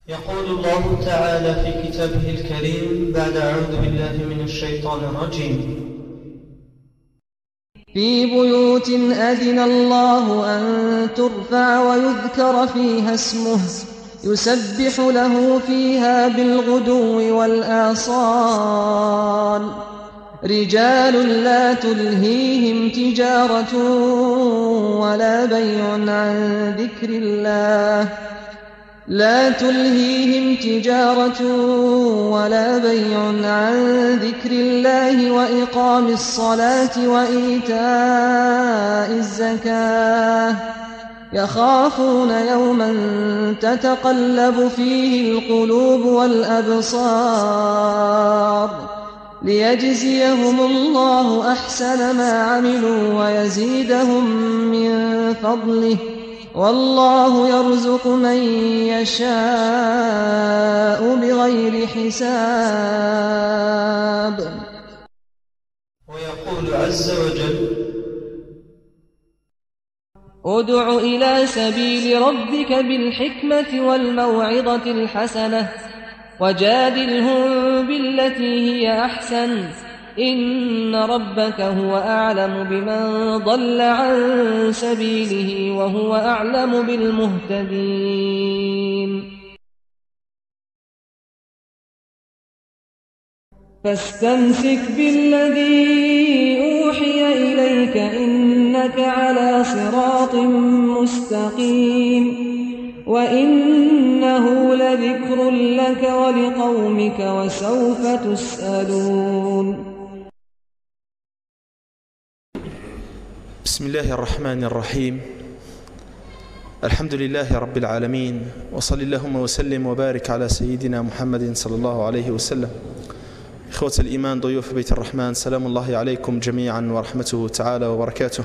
يقول الله تعالى في كتابه الكريم بعد أعوذ بالله من الشيطان الرجيم: في بيوت أذن الله أن ترفع ويذكر فيها اسمه يسبح له فيها بالغدو والآصال رجال لا تلهيهم تجارة ولا بيع عن ذكر الله وإقام الصلاة وإيتاء الزكاة يخافون يوما تتقلب فيه القلوب والأبصار ليجزيهم الله أحسن ما عملوا ويزيدهم من فضله والله يرزق من يشاء بغير حساب. ويقول عز وجل: ادع إلى سبيل ربك بالحكمة والموعظة الحسنة وجادلهم بالتي هي أحسن إن ربك هو أعلم بمن ضل عن سبيله وهو أعلم بالمهتدين. فاستمسك بالذي أوحي إليك إنك على صراط مستقيم وإنه لذكر لك ولقومك وسوف تسألون. بسم الله الرحمن الرحيم. الحمد لله رب العالمين، وصل اللهم وسلم وبارك على سيدنا محمد صلى الله عليه وسلم. إخوة الإيمان، ضيوف بيت الرحمن، سلام الله عليكم جميعا ورحمته تعالى وبركاته.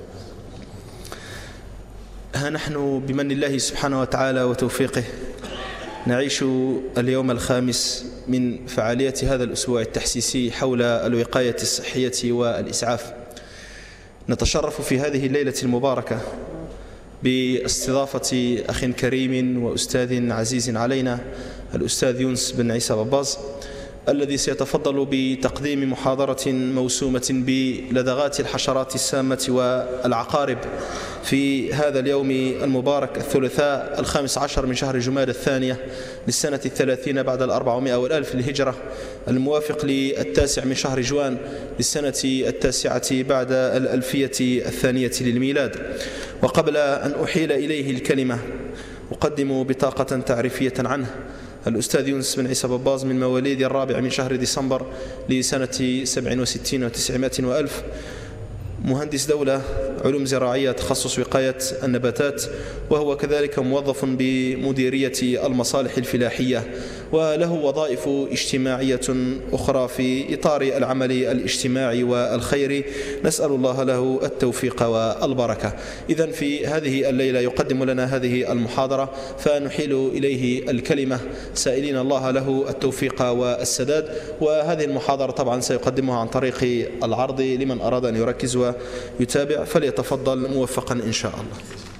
ها نحن بمن الله سبحانه وتعالى وتوفيقه نعيش اليوم الخامس من فعالية هذا الأسبوع التحسيسي حول الوقاية الصحية والإسعاف. نتشرف في هذه الليلة المباركة باستضافة أخ كريم وأستاذ عزيز علينا، الأستاذ يونس بن عيسى بباز، الذي سيتفضل بتقديم محاضرة موسومة بلدغات الحشرات السامة والعقارب في هذا اليوم المبارك الثلاثاء 15 من شهر جمادى الثانية للسنة 30 بعد 400 والألف للهجرة، الموافق 9 من شهر جوان للسنة 9 بعد 1000 للميلاد. وقبل أن أحيل إليه الكلمة أقدم بطاقة تعريفية عنه. الأستاذ يونس بن عيسى بباز من مواليد 4 من شهر ديسمبر لسنة 67 و900 وألف، مهندس دولة، علوم زراعية، تخصص وقاية النباتات، وهو كذلك موظف بمديرية المصالح الفلاحية، وله وظائف اجتماعية أخرى في إطار العمل الاجتماعي والخيري. نسأل الله له التوفيق والبركة. إذن في هذه الليلة يقدم لنا هذه المحاضرة، فنحيل إليه الكلمة سائلين الله له التوفيق والسداد. وهذه المحاضرة طبعا سيقدمها عن طريق العرض لمن أراد أن يركز ويتابع، فليتفضل موفقا إن شاء الله.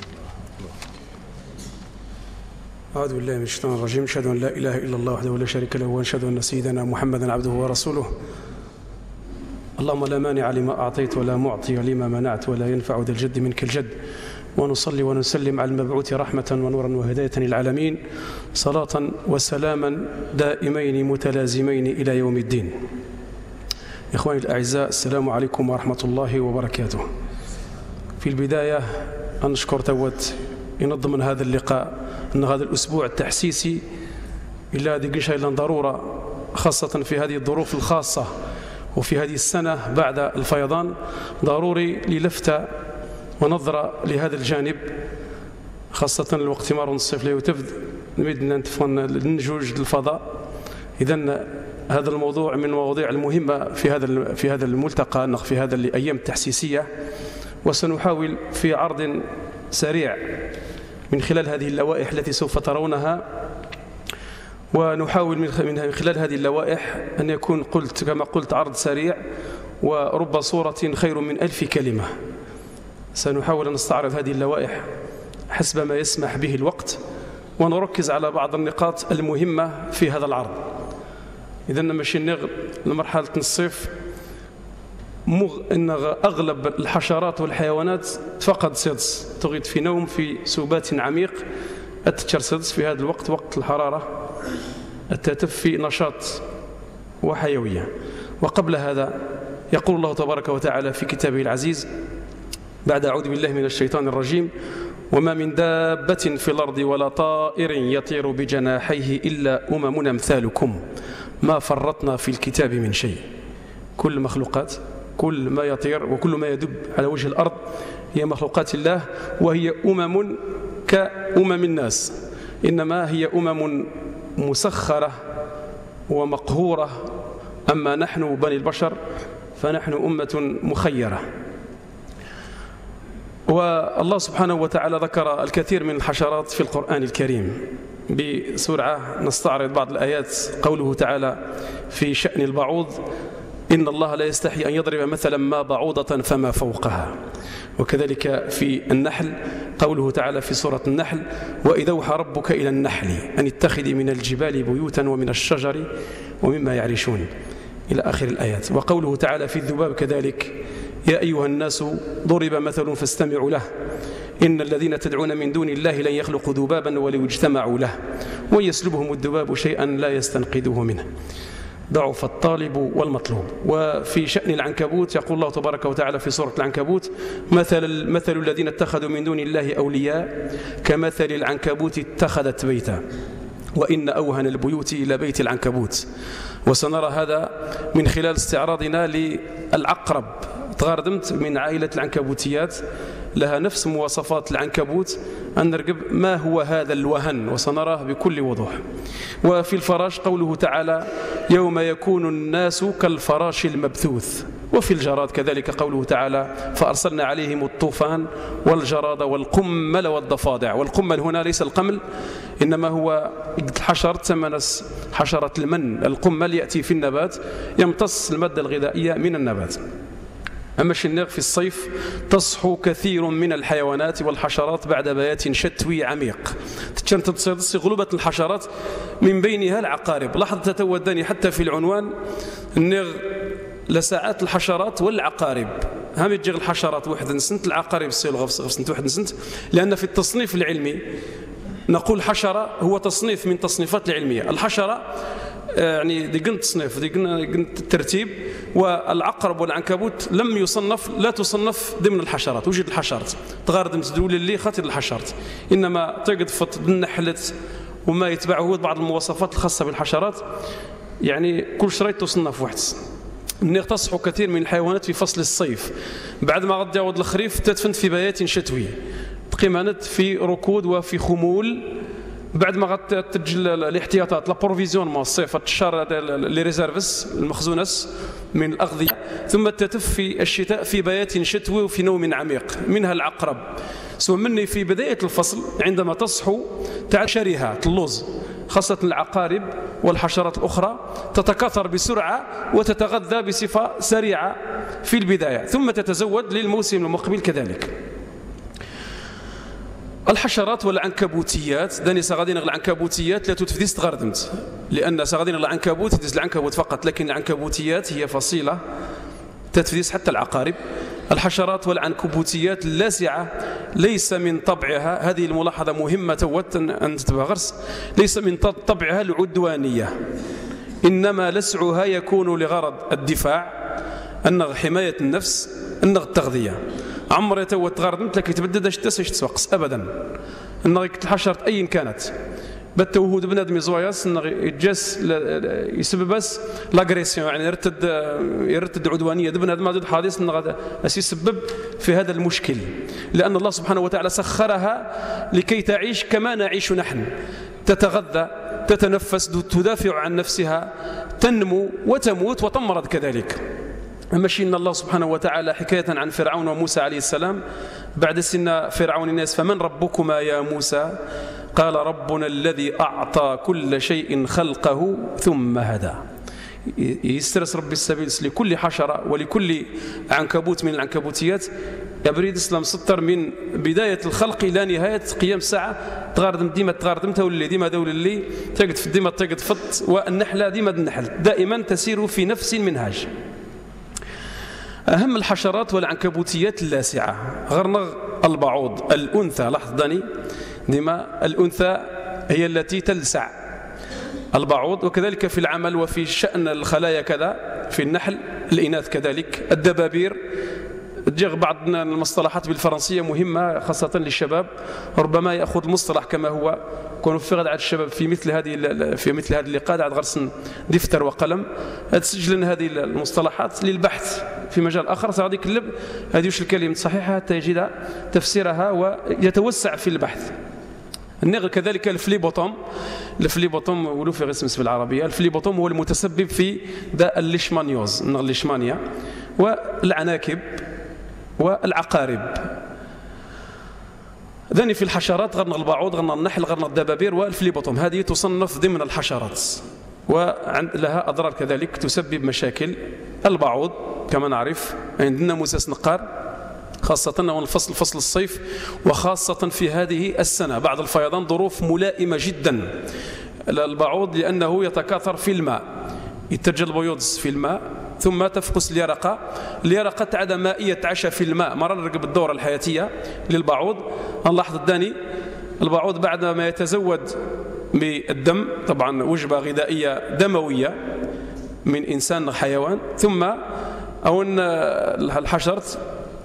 أعوذ بالله من الشيطان الرجيم. أشهد أن لا إله إلا الله وحده لا شريك له، وأشهد أن سيدنا محمدا عبده ورسوله. اللهم لا مانع لما أعطيت ولا معطي لما منعت ولا ينفع ذا الجد منك الجد. ونصلي ونسلم على المبعوث رحمة ونورا وهداية للعالمين، صلاة وسلاما دائمين متلازمين إلى يوم الدين. إخواني الأعزاء، السلام عليكم ورحمة الله وبركاته. في البداية أنشكر توت ينظم هذا اللقاء أن هذا الأسبوع التحسيسي إلا هذه قشة إلا ضرورة، خاصة في هذه الظروف الخاصة وفي هذه السنة بعد الفيضان، ضروري للفتة ونظرة لهذا الجانب، خاصة الوقت مار الصيف لا يتفد نريد ننجوج للفضاء. إذن هذا الموضوع من المواضيع المهمة في هذا الملتقى، في هذا الأيام التحسيسية. وسنحاول في عرض سريع من خلال هذه اللوائح التي سوف ترونها، ونحاول من خلال هذه اللوائح أن يكون كما قلت عرض سريع، ورب صورة خير من 1000 كلمة. سنحاول أن نستعرض هذه اللوائح حسب ما يسمح به الوقت، ونركز على بعض النقاط المهمة في هذا العرض. إذا ماشي نغ لمرحلة الصيف إن أغلب الحشرات والحيوانات تفقد سدس، تغيد في نوم في سبات عميق، أتشر سدس في هذا الوقت، وقت الحرارة، التتف في نشاط وحيوية. وقبل هذا يقول الله تبارك وتعالى في كتابه العزيز بعد أعوذ بالله من الشيطان الرجيم: وما من دابة في الأرض ولا طائر يطير بجناحيه إلا أمم أمثالكم ما فرطنا في الكتاب من شيء. كل المخلوقات، كل ما يطير وكل ما يدب على وجه الأرض هي مخلوقات الله، وهي أمم كأمم الناس، إنما هي أمم مسخرة ومقهورة. أما نحن بني البشر فنحن أمة مخيرة. والله سبحانه وتعالى ذكر الكثير من الحشرات في القرآن الكريم. بسرعة نستعرض بعض الآيات. قوله تعالى في شأن البعوض: إن الله لا يستحي أن يضرب مثلا ما بعوضة فما فوقها. وكذلك في النحل قوله تعالى في سورة النحل: وإذا أوحى ربك إلى النحل أن اتخذي من الجبال بيوتا ومن الشجر ومما يعرشون، إلى آخر الآيات. وقوله تعالى في الذباب كذلك: يا أيها الناس ضرب مثل فاستمعوا له إن الذين تدعون من دون الله لن يخلقوا ذبابا ولو اجتمعوا له ويسلبهم الذباب شيئا لا يستنقذوه منه ضعف الطالب والمطلوب. وفي شأن العنكبوت يقول الله تبارك وتعالى في سورة العنكبوت: مثل الذين اتخذوا من دون الله أولياء كمثل العنكبوت اتخذت بيتا وإن أوهن البيوت إلى بيت العنكبوت. وسنرى هذا من خلال استعراضنا للعقرب. تغردمت من عائلة العنكبوتيات، لها نفس مواصفات العنكبوت، أن نرقب ما هو هذا الوهن، وسنراه بكل وضوح. وفي الفراش قوله تعالى: يوم يكون الناس كالفراش المبثوث. وفي الجراد كذلك قوله تعالى: فأرسلنا عليهم الطوفان والجراد والقمل والضفادع. والقمل هنا ليس القمل، إنما هو الحشر تسمى حشرة المن. القمل يأتي في النبات، يمتص المادة الغذائية من النبات. أما الشنيغ في الصيف تصحو كثير من الحيوانات والحشرات بعد بيات شتوي عميق. تتصيد غلبة الحشرات من بينها العقارب. لاحظ تتودني حتى في العنوان النغ لساعات الحشرات والعقارب. هم يجيغ الحشرات واحد نسنت، العقارب السيلغ في واحد نسنت، لأن في التصنيف العلمي نقول حشرة هو تصنيف من تصنيفات العلمية. الحشرة يعني دي قنت تصنيف، دي قنت الترتيب. والعقرب والعنكبوت لم يصنف، لا تصنف ضمن الحشرات. وجد الحشرات تغاردم تدول اللي خاطر الحشرات، إنما تقد فط بالنحلة وما يتبعه بعض المواصفات الخاصة بالحشرات. يعني كل شريط تصنف واحد. تصحو كثير من الحيوانات في فصل الصيف، بعد ما غد يعود الخريف تدفن في بيات شتوي، تقيمانت في ركود وفي خمول. بعد ما غتسجل الاحتياطات لابروفيزيون مع الصيف الشهر لي ريزيرفس المخزونس من الأغذية، ثم تتف في الشتاء في بيات شتوي وفي نوم عميق. منها العقرب. ثم مني في بداية الفصل عندما تصحو تعشرها اللوز، خاصة العقارب والحشرات الأخرى تتكاثر بسرعة وتتغذى بصفة سريعة في البداية، ثم تتزود للموسم المقبل كذلك. الحشرات والعنكبوتيات داني سغادين العنكبوتيات لا تتفديس تغردمت، لأن سغادين العنكبوت تديس العنكبوت فقط، لكن العنكبوتيات هي فصيلة تتفديس حتى العقارب. الحشرات والعنكبوتيات اللاسعة ليس من طبعها، هذه الملاحظة مهمة توت أن تتبغرس، ليس من طبعها العدوانية، إنما لسعها يكون لغرض الدفاع، أنه حماية النفس، أنه التغذية. عمر يتوت غردمت لك يتبدد اشتسش تسوقس أبدا. أنه الحشرة أي كانت بالتوهود بنادم يزوياس أنه يجلس يسبب بس لاغريسيون، يعني يرتد عدوانية بنادم ما ضد حادث أنه يسبب في هذا المشكل، لأن الله سبحانه وتعالى سخرها لكي تعيش كما نعيش نحن، تتغذى، تتنفس، تدافع عن نفسها، تنمو وتموت وتمرض كذلك. أما إن الله سبحانه وتعالى حكاية عن فرعون وموسى عليه السلام بعد سن فرعون الناس: فمن ربكما يا موسى؟ قال ربنا الذي أعطى كل شيء خلقه ثم هدى. يسترس ربي السبيل لكل حشرة ولكل عنكبوت من العنكبوتيات يبريد الإسلام سطر من بداية الخلق إلى نهاية قيام الساعة تغاردم ديما تغاردم تولي ديما دول اللي تجد في ديما تجد فط والنحلة ديما النحل دائما تسير في نفس المنهاج. أهم الحشرات والعنكبوتيات اللاسعة غرنغ البعوض الأنثى. لاحظ ديما الأنثى هي التي تلسع البعوض، وكذلك في العمل وفي شأن الخلايا كذا في النحل الإناث كذلك. الدبابير تجيغ بعض المصطلحات بالفرنسية مهمة خاصة للشباب، ربما يأخذ المصطلح كما هو كونوا في غد على الشباب في مثل هذه اللقاء عاد غرسن دفتر وقلم تسجل هذه المصطلحات للبحث في مجال آخر سغادي يكلب هذه وش الكلمة الصحيحة حتى يجد تفسيرها ويتوسع في البحث. النغل كذلك الفليبوتوم ولو في اسم بالعربية. الفليبوتوم هو المتسبب في داء الليشمانيوز الليشمانيا والعناكب والعقارب. ذني في الحشرات غرنا البعوض غرنا النحل غرنا الدبابير والفليبوتوم، هذه تصنف ضمن الحشرات ولها أضرار كذلك تسبب مشاكل. البعوض كما نعرف عندنا مساس نقار خاصة فصل الصيف وخاصة في هذه السنة بعد الفيضان ظروف ملائمة جدا البعوض لأنه يتكاثر في الماء، يترجى البيوض في الماء ثم تفقس اليرقة تعد مائية تعشى في الماء مرة بالدورة الحياتية للبعوض. نلاحظ الداني البعوض بعد ما يتزود بالدم طبعا وجبة غذائية دموية من إنسان حيوان ثم أو الحشرة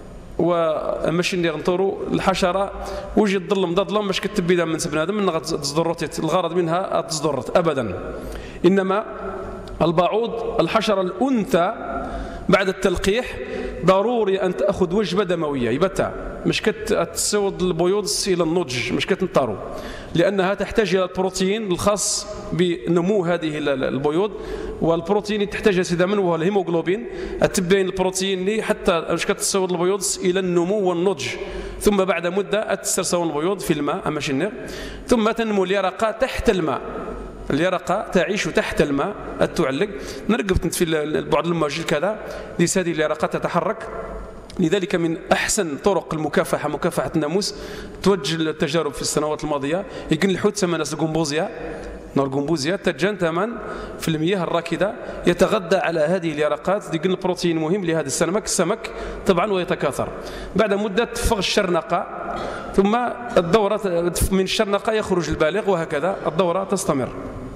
وماشي ندير نطوروا الحشرة وجي تظلم ضظلم باش كتبي دم من بنادم من غتصدرت الغرض منها تصدرت أبدا. إنما البعوض الحشرة الأنثى بعد التلقيح ضروري أن تأخذ وجبة دموية يبتع مش كتسود البيوض إلى النضج مش كتنطروا لأنها تحتاج إلى البروتين الخاص بنمو هذه البيوض والبروتين تحتاج سيدا منه وهو الهيموغلوبين التبين البروتين لي حتى مش كتسود البيوض إلى النمو والنضج ثم بعد مدة تسترسل البيوض في الماء ماشي النار ثم تنمو اليرقة تحت الماء. اليرقة تعيش تحت الماء تعلق نرقب في البعد الموجي كذا ليس هذه اليرقة تتحرك. لذلك من أحسن طرق مكافحة الناموس توجه التجارب في السنوات الماضية يمكن الحوت ثمن القنبوزيا تجان ثمن في المياه الراكدة يتغذى على هذه اليرقات يمكن البروتين مهم لهذا السمك طبعا ويتكاثر. بعد مدة تفغ الشرنقة ثم الدورة من الشرنقة يخرج البالغ وهكذا الدورة تستمر.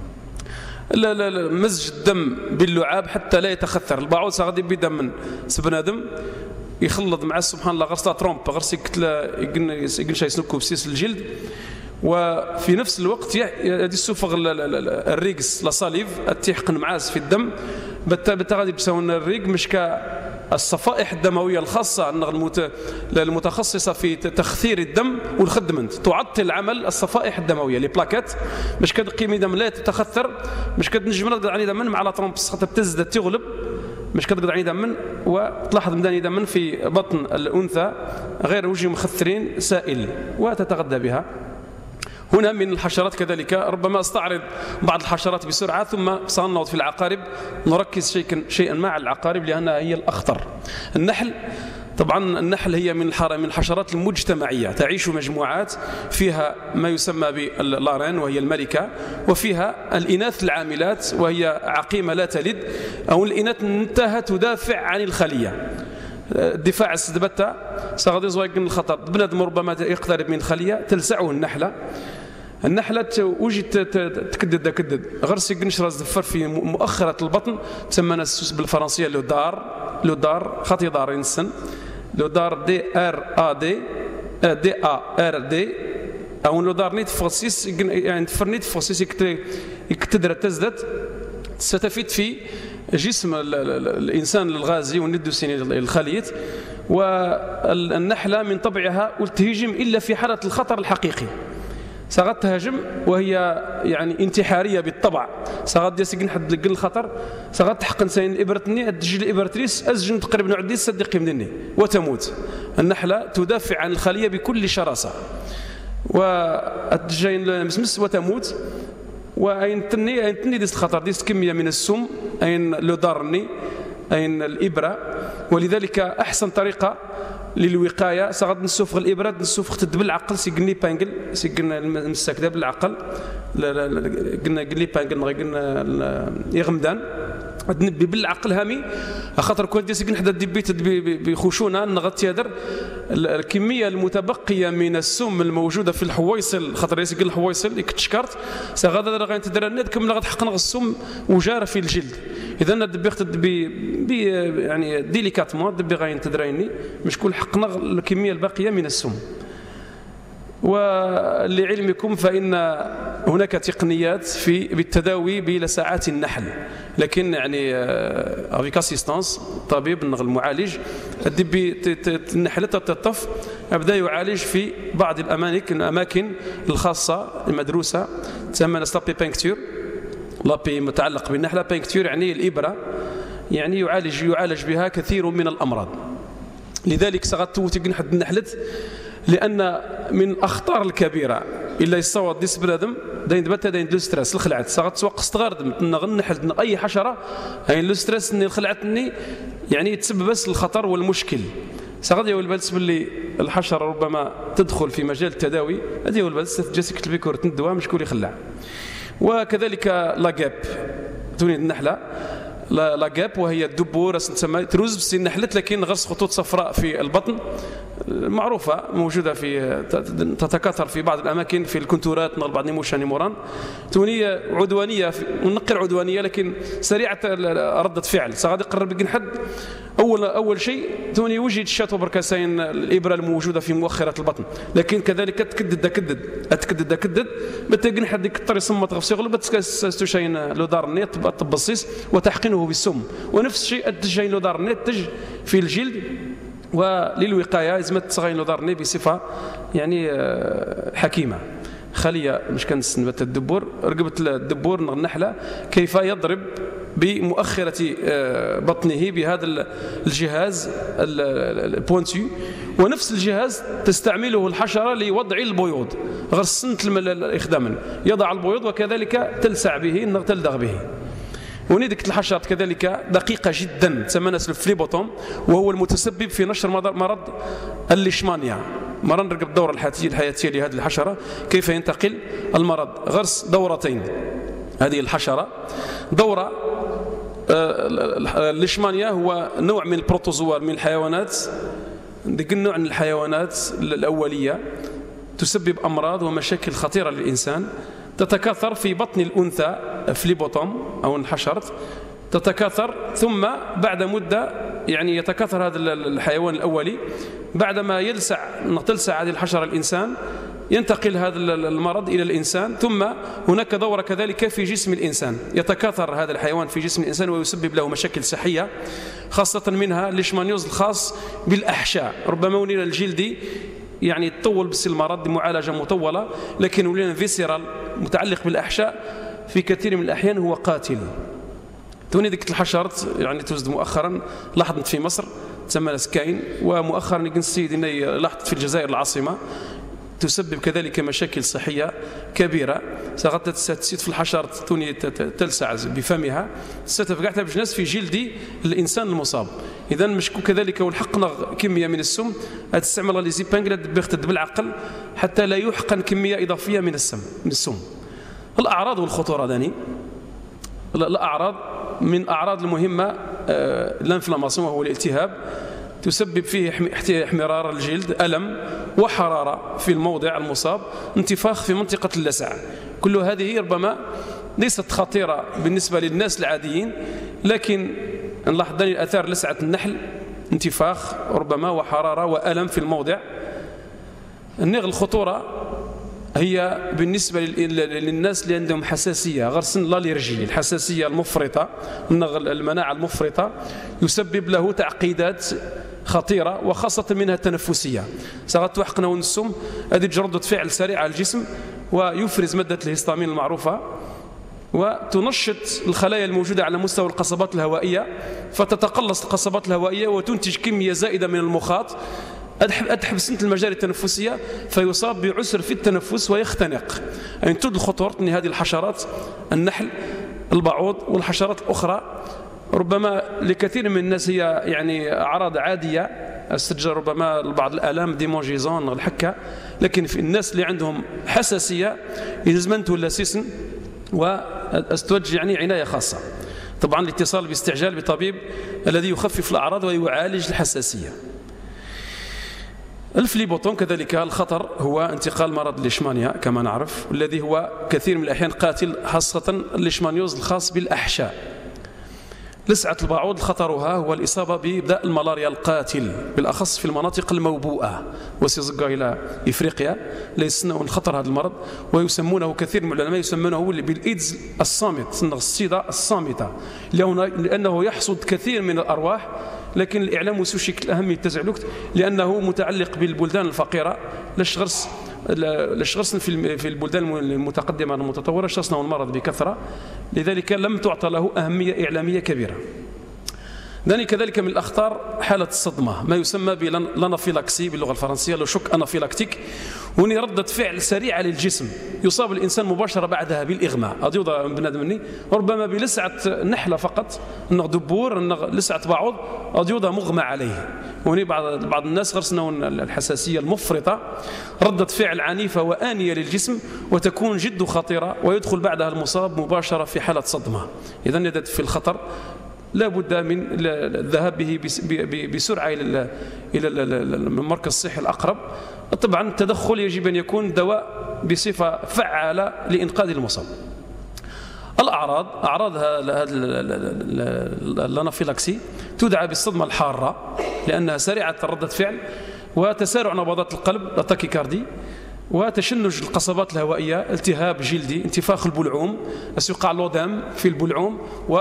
مزج الدم باللعاب حتى لا يتخثر. البعوض سغادي بيدم من سبنادم يخلط مع سبحان الله غرسة ترومب غرسة يقن شاي سنكو بسيس الجلد وفي نفس الوقت يدي السفغ الريقس لصاليف التيحقن معاز في الدم بالتغادي بسون الريق مش كالصفائح الدموية الخاصة المتخصصة في تخثير الدم والخدمنت تعطل عمل الصفائح الدموية لبلاكات مش كتقيم دم لا تتخثر مش كتنجم نقدر على دم مع لا ترومب تبتزد تغلب مش كتقدر عليه دم وتلاحظ مداني دم في بطن الأنثى غير وجه مخثرين سائل وتتغذى بها. هنا من الحشرات كذلك ربما استعرض بعض الحشرات بسرعة ثم سننظر في العقارب نركز شيئا مع العقارب لأنها هي الأخطر. النحل طبعا النحل هي من الحشرات المجتمعية تعيش مجموعات فيها ما يسمى باللارين وهي الملكة وفيها الإناث العاملات وهي عقيمة لا تلد أو الإناث انتهى تدافع عن الخلية. الدفاع السدبتة سغادي زوايقن الخطر بنادم ربما يقترب من الخلية تلسعه النحلة وجد تكدد غرسي قنشرة زفر في مؤخرة البطن تسمى ناس بالفرنسية لو دار خطي دار ينسن لو دار دي ار دي او لو دار نيت فوسيس يعني تفرنيت فوسيس يكتدر تزدت ستفيد في جسم الإنسان الغازي والندوسيني الخليط. والنحلة من طبعها تهجم إلا في حالة الخطر الحقيقي سغاد تهاجم وهي يعني انتحاريه بالطبع سغاد يسجن حد لقل الخطر سغاد تحقن سين ابرتني الدجل ابرتريس ازجن تقريبا عدي صدقي مني وتموت. النحله تدافع عن الخليه بكل شراسه والدجين مسمس وتموت وأين تني ديس الخطر ديس كمية من السم أين لو دارني أين الإبرة. ولذلك أحسن طريقة للوقاية سغد نسوفغ الإبرة نسوفغ تدب العقل سيقني بانجل سيقنا المساك دا بالعقل قلنا بانجل قلنا يغمدان نبي بالعقل هامي خاطر كون ديس قلنا حدا دبيت بخشونه نغطي هدر الكميه المتبقيه من السم الموجوده في الحويصل خاطر يسقل الحويصل كتشكرت سغادا غادي تدرى كم غادي حقنا السم وجاره في الجلد. اذا دبيت بي يعني ديليكاتمون دبي غاين تدريني مش كل حقنا الكميه الباقيه من السم. ولعلمكم فإن هناك تقنيات بالتداوي بلسعات النحل، لكن يعني افيك اسيستانس طبيب المعالج النحله تطف يبدا يعالج في بعض الاماكن الخاصه المدروسه تسمى لابي بانكتور. لابي متعلق بالنحله، بانكتور يعني الابره، يعني يعالج بها كثير من الامراض. لذلك سغتوتي حد النحلت لان من اخطار الكبيره الا يصوت ديس بنادم داين دبات داين لو ستريس الخلعت ساغت سوق استغرد نحل اي حشره هاي لو ستريس اني خلعتني يعني تسبب بس الخطر والمشكل. ساغد يا البلس باللي الحشره ربما تدخل في مجال التداوي هذه هو البلس جاسك البيكور تندوا مش كل يخلع. وكذلك لاجاب توني النحله لاجاب وهي الدبور تسمى تروز بس نحلت لكن غرس خطوط صفراء في البطن معروفة موجودة في تتكاثر في بعض الأماكن في الكنتورات نغل بعض نيموشاني موران تونية عدوانية ونقر عدوانية لكن سريعة ردة فعل سغادي قرب حد أول شيء توني وجد الشاتو بركاسين الإبرة الموجودة في مؤخرة البطن، لكن كذلك تكدد بتجن حد يكثر يصمت غفصي غلبة تستشين لو دار النيت تبصيص وتحقنه بالسم، ونفس الشيء تجين لو دار النيت تج في الجلد. وللوقايه لازم تصغين لو دارني بصفه يعني حكيمه. خليه مش كنسنبت الدبور رقبه الدبور النحله كيف يضرب بمؤخره بطنه بهذا الجهاز البوينتو، ونفس الجهاز تستعمله الحشره لوضع البيوض غير سنه الاخدام يضع البيوض وكذلك تلسع به تلدغ به. وندك الحشرات كذلك دقيقة جدا تسمى الفليبوتوم وهو المتسبب في نشر مرض الليشمانيا. مرة نرقب الدورة الحياتية لهذه الحشرة كيف ينتقل المرض غرس دورتين هذه الحشرة. دورة الليشمانيا هو نوع من البروتوزوار من الحيوانات، ديك النوع من الحيوانات الأولية تسبب أمراض ومشاكل خطيرة للإنسان، تتكاثر في بطن الأنثى فليبوتوم أو الحشرة تتكاثر، ثم بعد مدة يعني يتكاثر هذا الحيوان الأولي بعدما تلسع هذه الحشرة الإنسان ينتقل هذا المرض إلى الإنسان، ثم هناك دورة كذلك في جسم الإنسان يتكاثر هذا الحيوان في جسم الإنسان ويسبب له مشاكل صحية خاصة منها الليشمانيوز الخاص بالأحشاء. ربما ولينا الجلدي يعني تطول بس المرض معالجة مطولة، لكن ولينا فيسيرال متعلق بالأحشاء في كثير من الأحيان هو قاتل. توني ذيك الحشرات يعني توجد مؤخرا لاحظت في مصر تسمى سكاين، ومؤخرا السيد لاحظت في الجزائر العاصمة تسبب كذلك مشاكل صحية كبيرة. سقطت تسيت في الحشرات توني تلسع بفمها ستفقعتها بجناس في جلد الإنسان المصاب. إذا مشكو كذلك والحقنا كمية من السم تستعمل لي بانجلا بيختد بالعقل حتى لا يحقن كمية إضافية من السم. الأعراض والخطورة داني الأعراض من أعراض المهمة الانفلاماسيون وهو الالتهاب تسبب فيه احمرار الجلد، ألم وحرارة في الموضع المصاب، انتفاخ في منطقة اللسع. كل هذه ربما ليست خطيرة بالنسبة للناس العاديين، لكن نلاحظ آثار لسعة النحل انتفاخ ربما وحرارة وألم في الموضع. النغ الخطورة هي بالنسبة للناس اللي عندهم حساسية غرسن الالرجي، الحساسية المفرطة، المناعة المفرطة يسبب له تعقيدات خطيرة وخاصة منها التنفسية. ساعات توحقنا ونسم هذه جردة فعل سريعة على الجسم ويفرز مادة الهستامين المعروفة وتنشط الخلايا الموجودة على مستوى القصبات الهوائية فتتقلص القصبات الهوائية وتنتج كمية زائدة من المخاط أتحبس المجاري التنفسية فيصاب بعسر في التنفس ويختنق. يعني تدل خطورة أن هذه الحشرات، النحل، البعوض والحشرات الأخرى، ربما لكثير من الناس هي يعني أعراض عادية، استجر ربما بعض الآلام ديمونجيزون الحكة، لكن في الناس اللي عندهم حساسية يلزمن ولا سيسن واستوجه يعني عناية خاصة. طبعا الاتصال باستعجال بطبيب الذي يخفف الأعراض ويعالج الحساسية. الفليبوتون كذلك الخطر هو انتقال مرض الليشمانيا كما نعرف، الذي هو كثير من الأحيان قاتل، خاصة الليشمانيوز الخاص بالأحشاء. لسعة البعوض خطرها هو الإصابة بداء الملاريا القاتل، بالأخص في المناطق الموبوءة وسيزقى إلى إفريقيا ليسنون خطر هذا المرض، ويسمونه كثير من العلماء يسمونه بالإيدز الصامت، الصيدة الصامتة، لأنه يحصد كثير من الأرواح، لكن الإعلام وسوشيك أهمية التزعلوكت لأنه متعلق بالبلدان الفقيرة. لشغرس في البلدان المتقدمة المتطورة شخصنا المرض بكثرة، لذلك لم تعطى له أهمية إعلامية كبيرة. كذلك من الأخطار حالة الصدمة، ما يسمى بالانافيلاكسي باللغة الفرنسية، لو شوك انافيلاكتيك، هنا ردة فعل سريعة للجسم، يصاب الإنسان مباشرة بعدها بالإغماء. أضيوض بنادمني ربما بلسعة نحلة فقط، دبور، لسعة بعوض، أضيوض مغمى عليه. هنا بعض الناس غرسنا الحساسية المفرطة، ردة فعل عنيفة وآنية للجسم، وتكون جد خطيرة، ويدخل بعدها المصاب مباشرة في حالة صدمة. إذن يدد في الخطر لا بد من الذهاب به بسرعة إلى المركز الصحي الأقرب. طبعا التدخل يجب أن يكون دواء بصفة فعالة لإنقاذ المصاب. أعراض هذا الانافيلاكسي تدعى بالصدمة الحارة، لأنها سريعة ردة فعل وتسارع نبضات القلب التاكيكاردي، وتشنج القصبات الهوائية، التهاب جلدي، انتفاخ البلعوم، يقع اللودام في البلعوم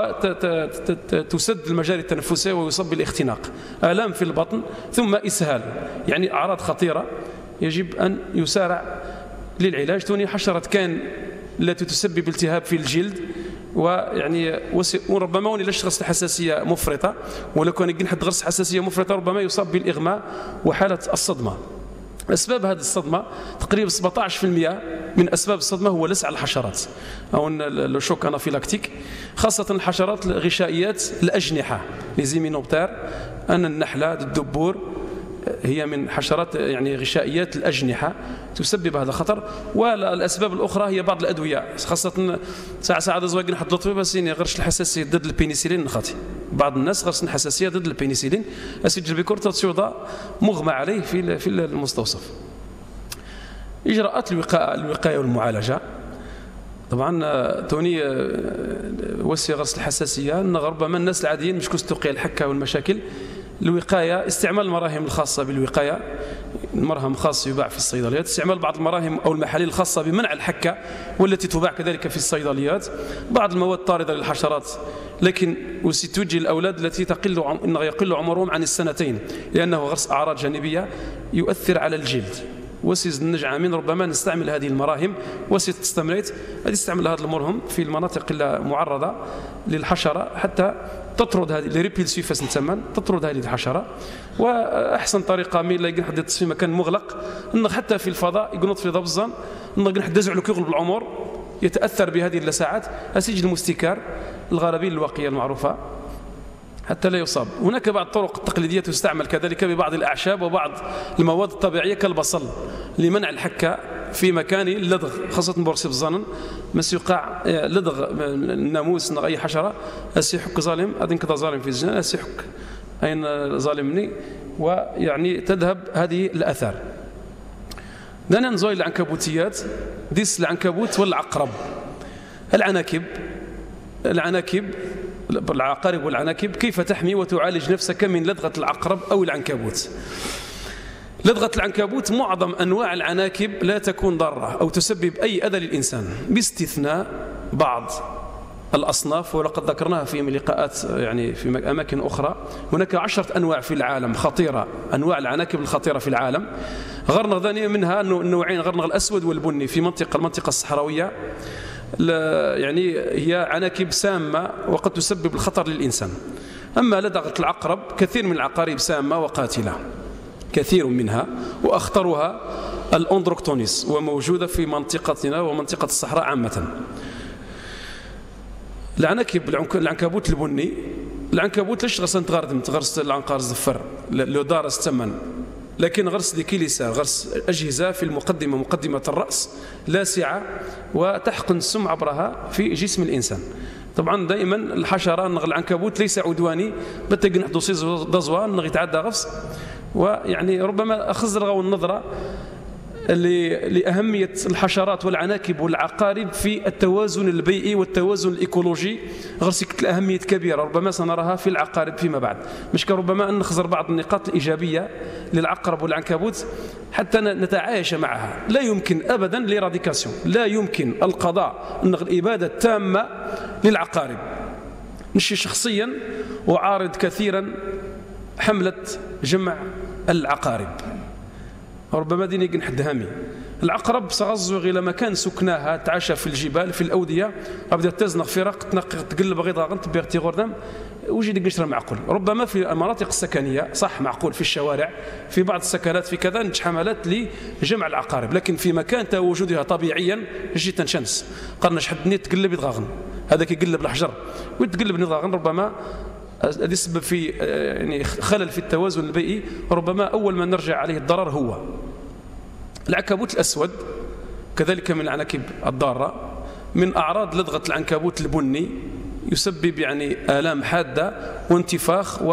وتسد المجاري التنفسية ويصاب بالاختناق، آلام في البطن، ثم إسهال. يعني أعراض خطيرة يجب أن يسارع للعلاج. توني حشرة كان التي تسبب التهاب في الجلد، ويعني وربما وني لشخص الحساسية مفرطة، ولو كان يجي حد غرس حساسية مفرطة ربما يصاب بالإغماء وحالة الصدمة. أسباب هذه الصدمة تقريبا 17% من أسباب الصدمة هو لسع الحشرات أو الشوك انافيلاكتيك، خاصة الحشرات الغشائيات الأجنحة لزيمينوبتير، أن النحلة الدبور هي من حشرات يعني غشائيات الأجنحة تسبب هذا الخطر. والأسباب الأخرى هي بعض الأدوية، خاصة ساعة زواجين حد لطفي بس غرش الحساسية ضد البينيسيلين نخاطي، بعض الناس غرس الحساسية ضد البينيسيلين أسجل بكورة تسيوضا مغمى عليه في المستوصف. إجراءات الوقاية والمعالجة، طبعا توني وسي غرس الحساسية أن ربما الناس العاديين مش كستوقية الحكة والمشاكل. الوقاية استعمال المراهم الخاصة بالوقاية، مرهم خاص يباع في الصيدليات، استعمال بعض المراهم أو المحاليل الخاصة بمنع الحكة والتي تباع كذلك في الصيدليات، بعض المواد الطاردة للحشرات، لكن وستوجه الأولاد التي يقل عمرهم عن السنتين، لأنه غرس أعراض جانبية يؤثر على الجلد. وسيز النجعامين ربما نستعمل هذه المراهم، وسيت تستمريت نستعمل هذا المرهم في المناطق المعرضة للحشرة حتى تطرد هذه الريبيل سيفاس نسمى، تطرد هذه الحشرة. وأحسن طريقة مين لا يقدر حد في مكان مغلق، إنه حتى في الفضاء يقنط في ضبزان، إنه يقدر حد يزعل يغلب العمر، يتأثر بهذه اللساعات، أسجل المستكار الغرابيل الواقية المعروفة حتى لا يصاب. هناك بعض الطرق التقليدية تستعمل كذلك ببعض الأعشاب وبعض المواد الطبيعية كالبصل لمنع الحكة في مكان اللدغ، خاصة بورسي الظنن مس يقع لدغ الناموس أي حشرة أسيحك ظالم أذن كذا ظالم في الزنا أسيحك أين ظالمني، ويعني تذهب هذه الأثار. دانا نزوي العنكبوتيات، ديس العنكبوت والعقرب. العناكب العقارب والعناكب، كيف تحمي وتعالج نفسك من لدغة العقرب أو العنكبوت؟ لدغة العنكبوت معظم أنواع العناكب لا تكون ضارة أو تسبب أي أذى للإنسان، باستثناء بعض الأصناف، ولقد ذكرناها في لقاءات يعني في أماكن أخرى. هناك 10 أنواع في العالم خطيرة، أنواع العناكب الخطيرة في العالم. غرنغ ذانية منها النوعين، غرنغ الأسود والبني في المنطقة الصحراوية، يعني هي عناكب سامة وقد تسبب الخطر للإنسان. أما لدغة العقرب كثير من العقارب سامة وقاتلة. كثير منها، وأخطرها الأندروكتونيس، وموجودة في منطقتنا ومنطقة الصحراء عامة. العناكب، العنكبوت البني، العنكبوت لاش غرس تغردم تغرس العنقار الزفر لو دارس الثمن، لكن غرس ذكي لسان، غرس أجهزة في المقدمة، مقدمة الرأس لاسعة وتحقن السم عبرها في جسم الإنسان. طبعا دائما الحشرة العنكبوت ليس عدواني، بتجي نحدو صيز دزوان يتعدى غفص، ويعني ربما أخذ رغو النظرة لأهمية الحشرات والعناكب والعقارب في التوازن البيئي والتوازن الإيكولوجي، غرسك الأهمية كبيرة ربما سنراها في العقارب فيما بعد. مش ربما أن نخزر بعض النقاط الإيجابية للعقرب والعنكبوت حتى نتعايش معها. لا يمكن أبدا ليراديكاسيون، لا يمكن القضاء الإبادة التامة للعقارب. نشي شخصيا وعارض كثيرا حملة جمع العقارب، ربما ديني نحد هامي. العقرب سغزوغ إلى مكان سكناها، تعاشى في الجبال في الأودية، أبدا تزنق فرق تقلب غيظا غنت بيغتي غردم وجي قشرة معقول. ربما في المناطق السكنية صح معقول، في الشوارع في بعض السكنات في كذا نتش حملات لجمع العقارب، لكن في مكان تواجدها طبيعيا جي تنشنس قرنا شحد نيت تقلب يضغن، هذاك يقلب الحجر ويتقلب نضغن، ربما هذا يسبب في يعني خلل في التوازن البيئي. ربما أول ما نرجع عليه الضرر هو العنكبوت الأسود، كذلك من العناكب الضارة. من أعراض لدغة العنكبوت البني يسبب يعني آلام حادة وانتفاخ،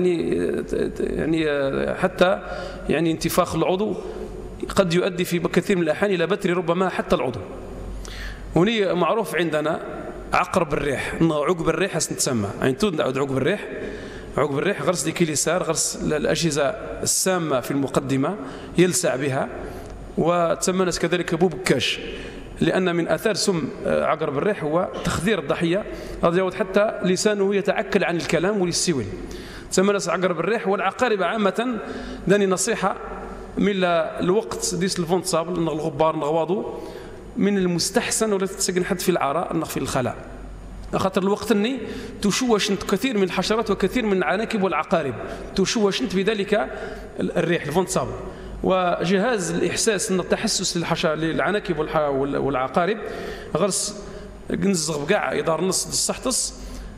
ويعني حتى يعني انتفاخ العضو قد يؤدي في كثير من الأحيان إلى بتر ربما حتى العضو. هنا معروف عندنا عقرب الريح، عقب الريح نتسمى، يعني تود عقب الريح. عقب الريح غرس ديكي اليسار، غرس الأجهزة السامة في المقدمة يلسع بها، وتسمى ناس كذلك بوبكاش، لأن من آثار سم عقرب الريح هو تخدير الضحية، هذا حتى لسانه يتعكل عن الكلام وللسويل. تسمى ناس عقرب الريح. والعقارب عامة داني نصيحة من الوقت ديس الفونت صابل الغبار نغواضو، من المستحسن ولا تسجن حد في العراء أنه في الخلاء، خاطر الوقت أني تشوشنت كثير من الحشرات وكثير من العناكب والعقارب، تشوشنت بذلك الريح الفونت صابل. وجهاز الإحساس أن التحسس للعناكب والعقارب غرس نزغ بقاع يدار نص الصحتص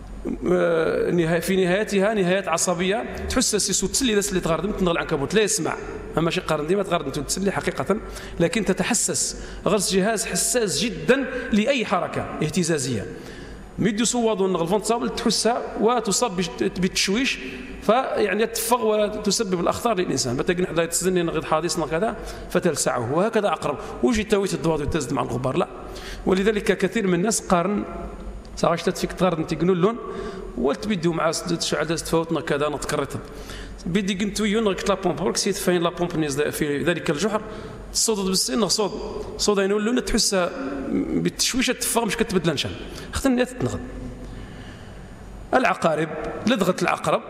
في نهايتها نهايات عصبية، تحس سيسو تسلي ذا اللي تغردم تنغل العنكبوت لا يسمع، أما شي قارن ديما تغردم تسلي حقيقة، لكن تتحسس. غرس جهاز حساس جدا لأي حركة اهتزازية، ميديو صواد ونغلفون تصابل تحسها وتصاب بالتشويش، فيعني تفغ وتسبب الأخطار للإنسان. بتجي نحن تزني نغيض حادثنا كذا فتلسعه، وهكذا عقرب وجي تويت الضواد وتزد مع الغبار لا. ولذلك كثير من الناس قارن صارش تفيك تقارن تقولون لون والتبديو مع شعل تفوتنا كذا نتكرت بدي قنت ويون غيك لا بومب بركسيت فين لا بومب في ذلك الجحر صوت بالسن صوت ينول لون تحس بالتشويشه تفغ مش كتبدل نشان اختني تتنغد. العقارب لدغه العقرب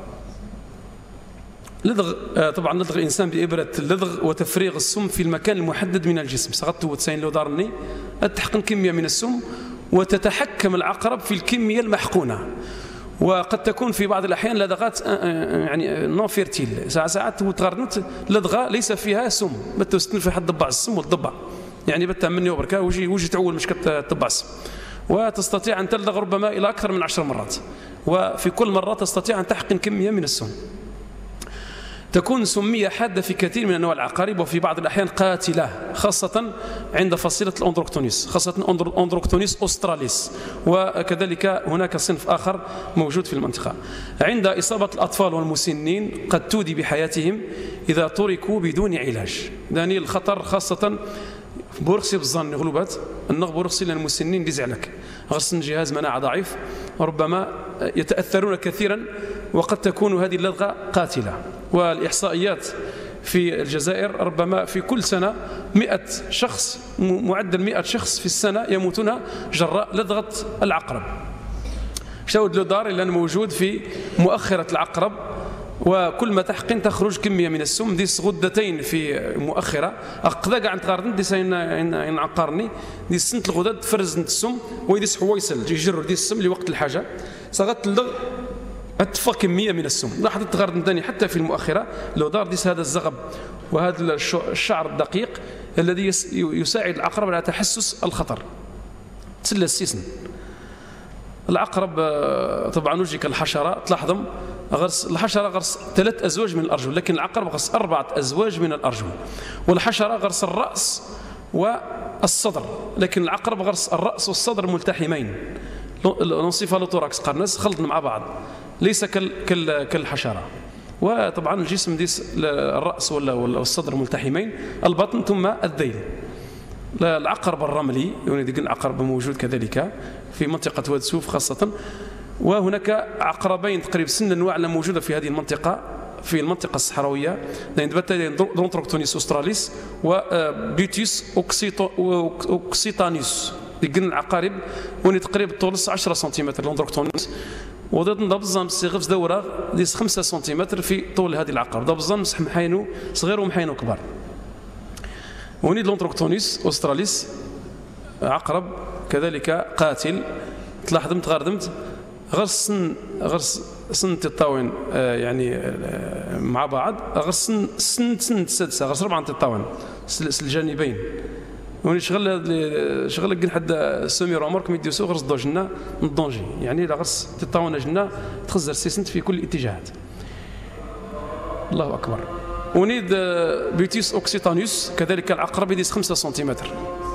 لدغ طبعا لدغ الانسان بابره اللدغ وتفريغ السم في المكان المحدد من الجسم. صغت وتسين لو دارني تحقن كميه من السم وتتحكم العقرب في الكميه المحقونه، وقد تكون في بعض الأحيان لدغات يعني نون فيرتيل، ساعات تغرنت لدغة ليس فيها سم، بتستن في حد ضبع السم والضبع يعني بتا مني وبركا وجي تعول مش كتضبع السم، وتستطيع أن تلدغ ربما إلى أكثر من 10 مرات، وفي كل مرة تستطيع أن تحقن كمية من السم. تكون سمية حادة في كثير من أنواع العقارب، وفي بعض الأحيان قاتلة، خاصة عند فصيلة الأندروكتونيس، خاصة أندروكتونيس أستراليس، وكذلك هناك صنف آخر موجود في المنطقة. عند إصابة الأطفال والمسنين قد تودي بحياتهم إذا تركوا بدون علاج. داني الخطر خاصة بورخسي بالظن غلوبات النغ بورخسي للمسنين بزعلك غرسن جهاز مناعة ضعيف، ربما يتأثرون كثيرا، وقد تكون هذه اللدغة قاتلة. والإحصائيات في الجزائر ربما في كل سنة 100 شخص، معدل 100 شخص في السنة يموتون جراء لدغة العقرب. شاود له دار لأنه موجود في مؤخرة العقرب، وكل ما تحقن تخرج كمية من السم ديس غدتين في مؤخرة أقذا قاعد تقارن ديس إن عقارني ديس سنت الغدد تفرز السم ويديس حويصل يجر ديس السم لوقت الحاجة. صغت اللغ أتفق كمية من السم. لاحظت غرد ثاني حتى في المؤخرة لو دار ديس هذا الزغب وهذا الشعر الدقيق الذي يساعد العقرب على تحسس الخطر. تسلى السيسن العقرب طبعا وجهك الحشرة تلاحظهم غرس الحشرة غرس 3 أزواج من الأرجل، لكن العقرب غرس 4 أزواج من الأرجل. والحشرة غرس الرأس والصدر، لكن العقرب غرس الرأس والصدر ملتحمين. الانسيفالوتوراكس قرنس خلطنا مع بعض، ليس كالحشرة. وطبعا الجسم ديس الرأس والصدر ملتحمين، البطن ثم الذيل. العقرب الرملي يعني العقرب موجود كذلك في منطقة واد سوف خاصة. وهناك عقربين تقريبا سن الأنواع موجودة في هذه المنطقة، في المنطقة الصحراوية، دونتروكتونيس أستراليس وبيوتيس أوكسيتانيوس. يقلن العقارب وني تقريبا طول 10 سنتيمتر لوندروكتونيس، وضد دبزان سيغفز دورة ديس 5 سنتيمتر في طول هذه العقارب. دبزان مسح محينو صغير ومحينو كبار. وني لوندروكتونيس أستراليس عقرب كذلك قاتل. تلاحظ تغردمت غرس سن تطاون يعني مع بعض، غرس سن السادسة غرس 4 تطاون الجانبين. وني شغل كن حد سمي رامورك ميديوسو غرس دوجنا الدونجي، يعني لا غرس تطاون جنا تخزر سيسنت في كل الاتجاهات. الله أكبر. ونيد بيوتيس أوكسيتانيوس كذلك العقرب يديس 5 سنتيمتر.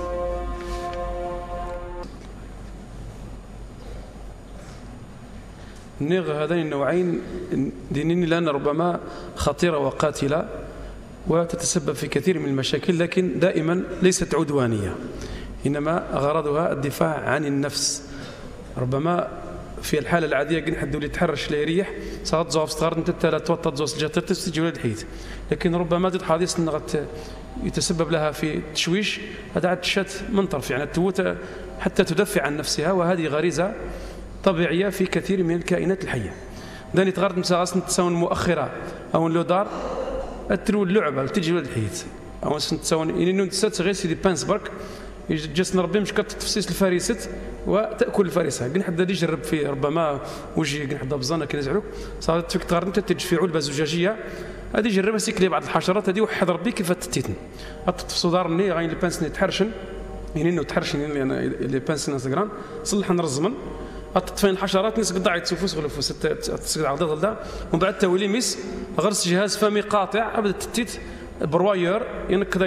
نيغ هذين النوعين دينين لأن ربما خطيرة وقاتلة وتتسبب في كثير من المشاكل، لكن دائما ليست عدوانية، إنما غرضها الدفاع عن النفس. ربما في الحالة العادية كن حد اللي تحرش لا يريح صارت زوف صغار انت لا توطد زوج الجاتر تستجي ولا الحيت، لكن ربما تد حادث يتسبب لها في تشويش. هذا عاد شات من طرف يعني توت حتى تدافع عن نفسها، وهذه غريزة طبيعية في كثير من الكائنات الحية. داني تغرد مساغاس نتساون مؤخرة أو لو دار أترو اللعبة تجي ولا الحيت أو نتساون إنه نتسات غير سيدي بانس برك جالس نربي مش كتفسيس الفريسة وتأكل الفريسة. قن حدا يجرب في ربما وجهي قن حدا بزانا كي نزعلوك صارت فيك تغرد تتج في علبة زجاجية هذه جربها سيكلي بعض الحشرات هذه وحد ربي كيف تتيتن في صدار ني غاين البانس تحرشن يعني انه تحرشن يعني لي بانس انستغرام صلح نرزمن أطفين الحشرات نسق ضاعت سوفوس غلفوس تسقط عضد غلدا ومن بعد تولي ميس غرس جهاز فمي قاطع أبدا تتيت برواير ينكذا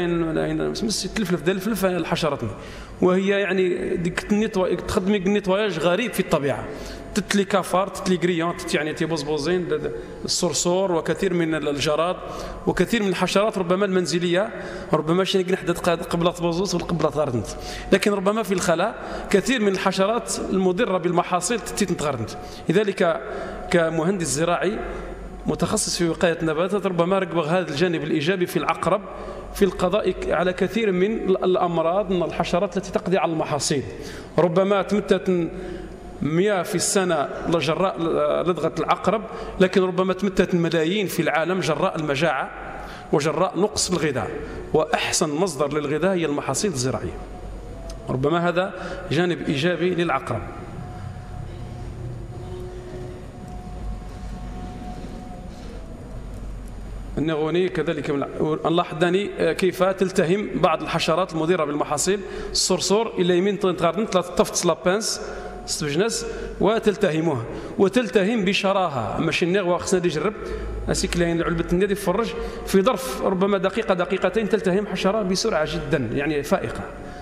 تلفلف دلفلف الحشرات، وهي يعني ديك تخدمي النيطواياج غريب في الطبيعة. تتلي كافار تتلي غريان يعني تيبوزبوزين الصرصور وكثير من الجراد وكثير من الحشرات ربما المنزلية، ربما شي نحن قبل بوزوس وقبل غاردنت، لكن ربما في الخلاء كثير من الحشرات المضرة بالمحاصيل تتغردنت. لذلك كمهندس زراعي متخصص في وقاية النباتات ربما ركب هذا الجانب الإيجابي في العقرب في القضاء على كثير من الأمراض من الحشرات التي تقضي على المحاصيل. ربما تمتت 100 في السنة جراء لدغة العقرب، لكن ربما تمتت ملايين في العالم جراء المجاعة وجراء نقص الغذاء، وأحسن مصدر للغذاء هي المحاصيل الزراعية. ربما هذا جانب إيجابي للعقرب. النغوني كذلك نلاحظ داني كيف تلتهم بعض الحشرات المضرة بالمحاصيل. الصرصور إلى يمين تغردن تفتس لابانس ستوجنس وتلتهمها وتلتهم بشراهة. ماشي النغوة خصنا يجرب اسيك لين علبة النادي فرج في ظرف ربما دقيقة دقيقتين تلتهم حشرة بسرعة جدا يعني فائقة.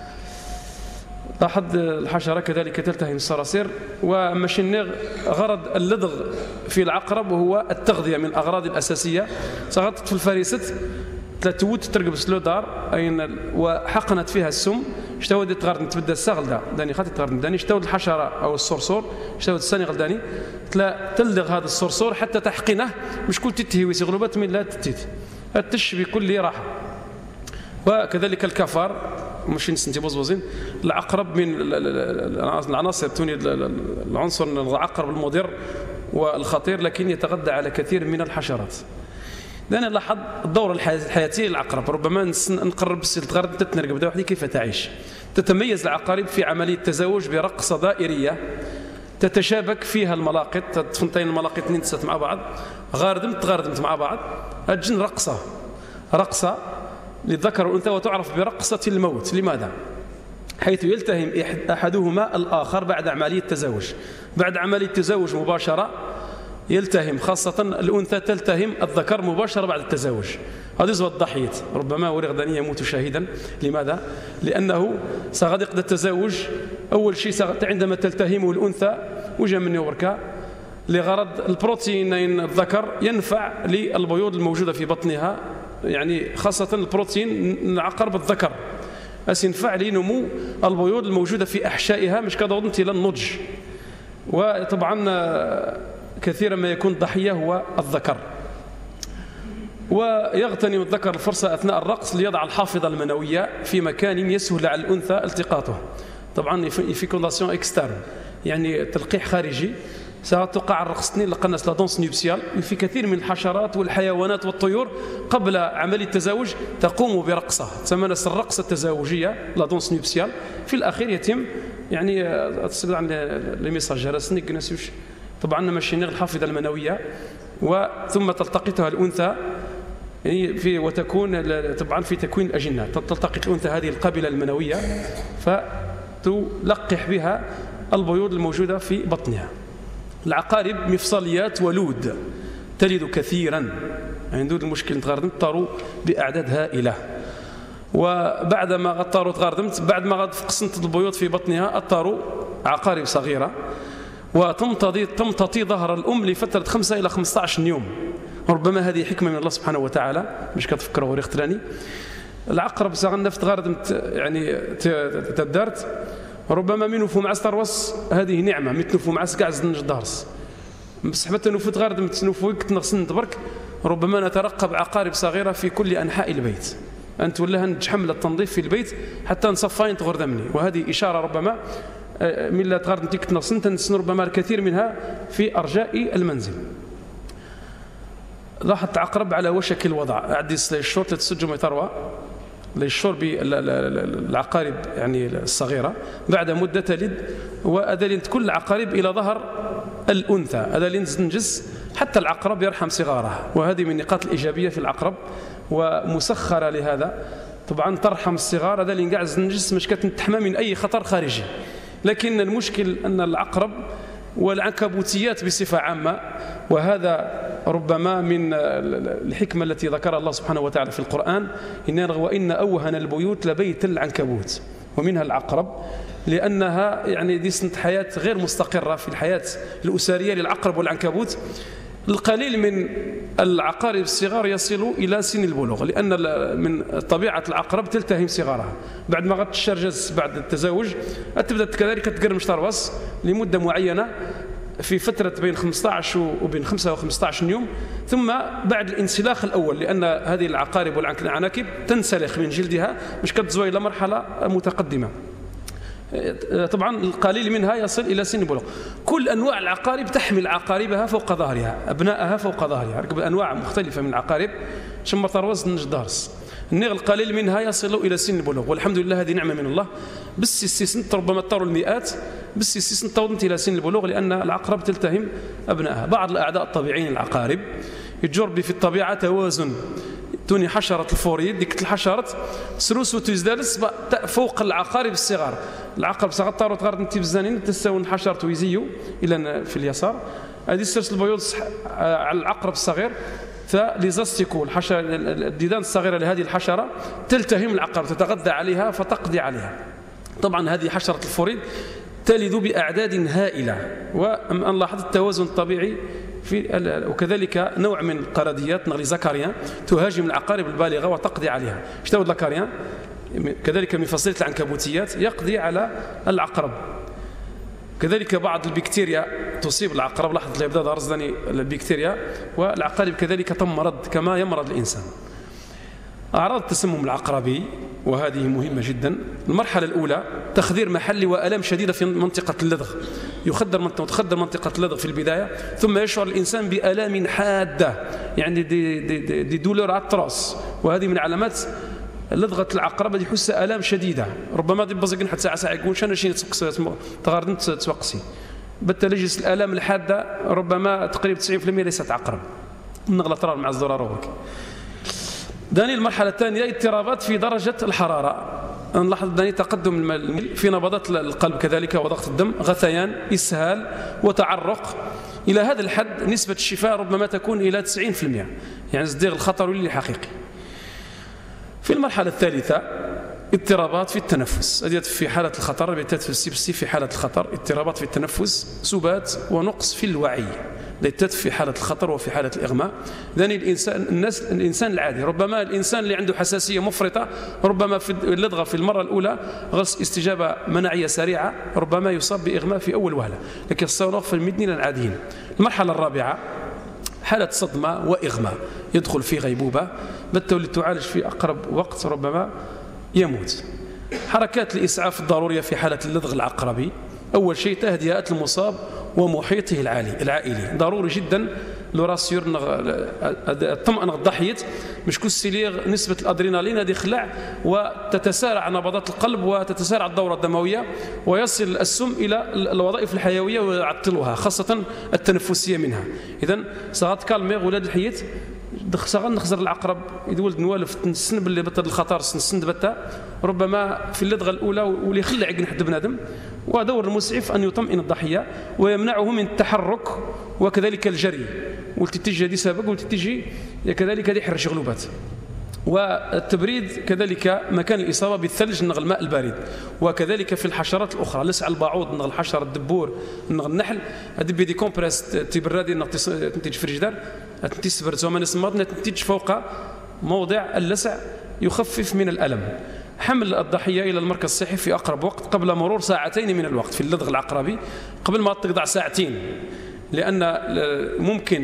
لاحظ الحشرة كذلك تلتهم الصراصير. وماشي النغ غرض اللدغ في العقرب وهو التغذية من الأغراض الأساسية. سقطت في الفريسة تلاتوت ترقب سلودار أين وحقنت فيها السم اشتود تغرد تبدا الساغل داني خاطر تغرد داني اشتود الحشرة أو الصرصور اشتود الثاني غلداني تلدغ هذا الصرصور حتى تحقنه مش كل تتهوي غلوبات من لا تتيت التش بكل راحة. وكذلك الكفار مش نسنتي بوزبوزين العقرب من العناصر توني العنصر العقرب المضر والخطير، لكن يتغذى على كثير من الحشرات. لأن لاحظ الدورة الحياتية للعقرب ربما نقرب تغرد تتنرقب دا وحدي كيف تعيش. تتميز العقارب في عملية تزاوج برقصة دائرية تتشابك فيها الملاقط، تفنتين الملاقط اثنين تسات مع بعض، غاردمت مع بعض، تجن رقصة للذكر والأنثى، وتعرف برقصة الموت. لماذا؟ حيث يلتهم أحدهما الآخر بعد عملية التزاوج. بعد عملية التزاوج مباشرة يلتهم، خاصة الأنثى تلتهم الذكر مباشرة بعد التزاوج. هذه زوج الضحية، ربما ولغدني يموت شاهدا. لماذا؟ لأنه سغدق التزاوج أول شيء عندما تلتهمه الأنثى وجه من يوركا لغرض البروتين الذكر ينفع للبيوض الموجودة في بطنها، يعني خاصة البروتين العقرب الذكر ينفع لنمو البيوض الموجودة في أحشائها مش كضوضنت إلى النضج. وطبعا كثيرا ما يكون ضحية هو الذكر، ويغتنم الذكر الفرصة أثناء الرقص ليضع الحافظة المنوية في مكان يسهل على الأنثى التقاطه. طبعا في كونداسيون اكسترن، يعني تلقيح خارجي. ستقع الرقصتين لقناص لا دونس نيبسيال. في كثير من الحشرات والحيوانات والطيور قبل عملية التزاوج تقوم برقصة تسمى الرقصة التزاوجية لا دونس نيبسيال. في الأخير يتم يعني تصل عن لي ميساج راسني كناسيوش طبعا ماشي نغ الحافظة المنوية، وثم تلتقطها الأنثى يعني وتكون طبعا في تكوين الأجنة. تلتقط الأنثى هذه القابلة المنوية فتلقح بها البيوض الموجودة في بطنها. العقارب مفصليات ولود، تلد كثيرا، عندهم المشكل تغردمت بأعداد هائلة. وبعد ما غطاروا تغردمت بعد ما فقسنت البيوض في بطنها أطاروا عقارب صغيرة، وتمتطي ظهر الأم لفترة 5 إلى 15 يوم. ربما هذه حكمة من الله سبحانه وتعالى، مش كتفكروا وريخ تراني. العقرب سغنفت غردمت يعني تدارت، ربما من نفو معس تروس هذه نعمة متنفو معس كاع زنج دارس مسحبة نفوت غاردم تنفو كتنغسن تبرك. ربما نترقب عقارب صغيرة في كل أنحاء البيت، أنت ولا نتحمل التنظيف في البيت حتى نصفين تغردمني. وهذه إشارة ربما من لا تغردم تيك تنغسن تنسن ربما الكثير منها في أرجاء المنزل. لاحظت عقرب على وشك الوضع، عدي الشرط لتسجم يتروى للشرب العقارب يعني الصغيرة بعد مدة تلد، وأدلين كل عقارب إلى ظهر الأنثى أدلين تنجس حتى العقرب يرحم صغاره. وهذه من النقاط الإيجابية في العقرب ومسخرة لهذا. طبعا ترحم الصغار أدلين قاعد تنجس مش كتنتحمى من أي خطر خارجي. لكن المشكل أن العقرب والعنكبوتيات بصفة عامة، وهذا ربما من الحكمة التي ذكرها الله سبحانه وتعالى في القرآن، وإن أوهن البيوت لبيت العنكبوت، ومنها العقرب، لأنها يعني دي سنة حياة غير مستقرة في الحياة الأسرية للعقرب والعنكبوت. القليل من العقارب الصغار يصلوا إلى سن البلوغ، لأن من طبيعة العقرب تلتهم صغارها. بعد ما غتشرجز بعد التزاوج تبدأ كذلك تقرمش تروس لمدة معينة في فترة بين 15 وبين 5 و15 يوم، ثم بعد الانسلاخ الأول، لأن هذه العقارب والعناكب تنسلخ من جلدها مش كتزوي إلى مرحلة متقدمة. طبعا القليل منها يصل إلى سن البلوغ. كل أنواع العقارب تحمل عقاربها فوق ظهرها، أبنائها فوق ظهرها، ركب أنواع مختلفة من العقارب شم تروز نجدارس. النغ القليل منها يصل إلى سن البلوغ، والحمد لله هذه نعمة من الله. بس السيسنت ربما طاروا المئات، بس السيسنت توضنت إلى سن البلوغ لأن العقرب تلتهم أبنائها. بعض الأعداء الطبيعيين العقارب يجرب في الطبيعة توازن. توني حشرة الفوريد ديك الحشرة سروس وتزدالس فوق العقارب الصغار. العقرب صغار طاروا تغرد انت بالزانين تساون حشرة ويزيو إلى في اليسار. هذه السرس البيوض على العقرب الصغير فليزاستيكو الحشرة الديدان الصغيرة لهذه الحشرة تلتهم العقرب تتغذى عليها فتقضي عليها. طبعا هذه حشرة الفوريد تلد بأعداد هائلة، وأن لاحظ التوازن الطبيعي وكذلك نوع من القرديات نغلي زكاريان تهاجم العقارب البالغة وتقضي عليها. اشتود لكاريان كذلك من فصيلة العنكبوتيات يقضي على العقرب. كذلك بعض البكتيريا تصيب العقرب، لاحظت اللي بدأ رصدني البكتيريا، والعقارب كذلك تمرض كما يمرض الإنسان. أعراض التسمم العقربي وهذه مهمة جدا. المرحلة الأولى تخدير محلي وألم شديدة في منطقة اللدغ، تخدر منطقة اللدغ في البداية، ثم يشعر الإنسان بآلام حادة يعني دي دولور أتروس، وهذه من علامات لدغة العقرب اللي يحس آلام شديدة. ربما دي بزقن حتى ساعة يقول شنو شي تغاردن تسوقسي بالتلجس الآلام الحادة ربما تقريبا 90% ليست عقرب، نغلط مع الزرار. داني المرحلة الثانية اضطرابات في درجة الحرارة، نلاحظ داني تقدم في نبضات القلب كذلك وضغط الدم، غثيان، إسهال وتعرق. إلى هذا الحد نسبة الشفاء ربما تكون إلى 90%، يعني ازدياد الخطر اللي حقيقي. في المرحلة الثالثة اضطرابات في التنفس، هذه في حالة الخطر، بالتالي في حالة الخطر اضطرابات في التنفس، سبات ونقص في الوعي، في حالة الخطر وفي حالة الإغماء. يعني الإنسان العادي، ربما الإنسان اللي عنده حساسية مفرطة، ربما في اللدغة في المرة الأولى غرس استجابة مناعية سريعة، ربما يصاب بإغماء في أول وهلة، لكن الصواريخ في المدنين العاديين. المرحلة الرابعة حالة صدمة وإغماء، يدخل في غيبوبة، بالتالي تعالج في أقرب وقت ربما يموت. حركات الإسعاف الضرورية في حالة اللدغ العقربي، أول شيء تهدئة المصاب ومحيطه العائلي، ضروري جدا لو راسيور الطمأنة الضحية، مش كل سيليغ نسبة الأدرينالين هذه خلع وتتسارع نبضات القلب وتتسارع الدورة الدموية ويصل السم إلى الوظائف الحيوية ويعطلها، خاصة التنفسية منها. إذن صغات كالميغ ولاد الحياة صغار نخزر العقرب يدولد نوالف السن باللي بطل الخطر سن بتا، ربما في اللدغة الأولى واللي يخلع يقنح بنادم، ودور المسعف أن يطمئن الضحية ويمنعه من التحرك وكذلك الجري، والتتجه دي سابق والتتجه كذلك دي حرش غلوبات. والتبريد كذلك مكان الإصابة بالثلج نغ الماء البارد، وكذلك في الحشرات الأخرى لسع البعوض نغ الحشرة الدبور نغ النحل هذه بيدي كومبريس تبردي نغ تنتج في الجدار تنتج زمان السماط تنتج فوق موضع اللسع يخفف من الألم. حمل الضحية إلى المركز الصحي في أقرب وقت قبل مرور 2 ساعات من الوقت في اللدغ العقربي، قبل ما تقضع 2 ساعات، لأن ممكن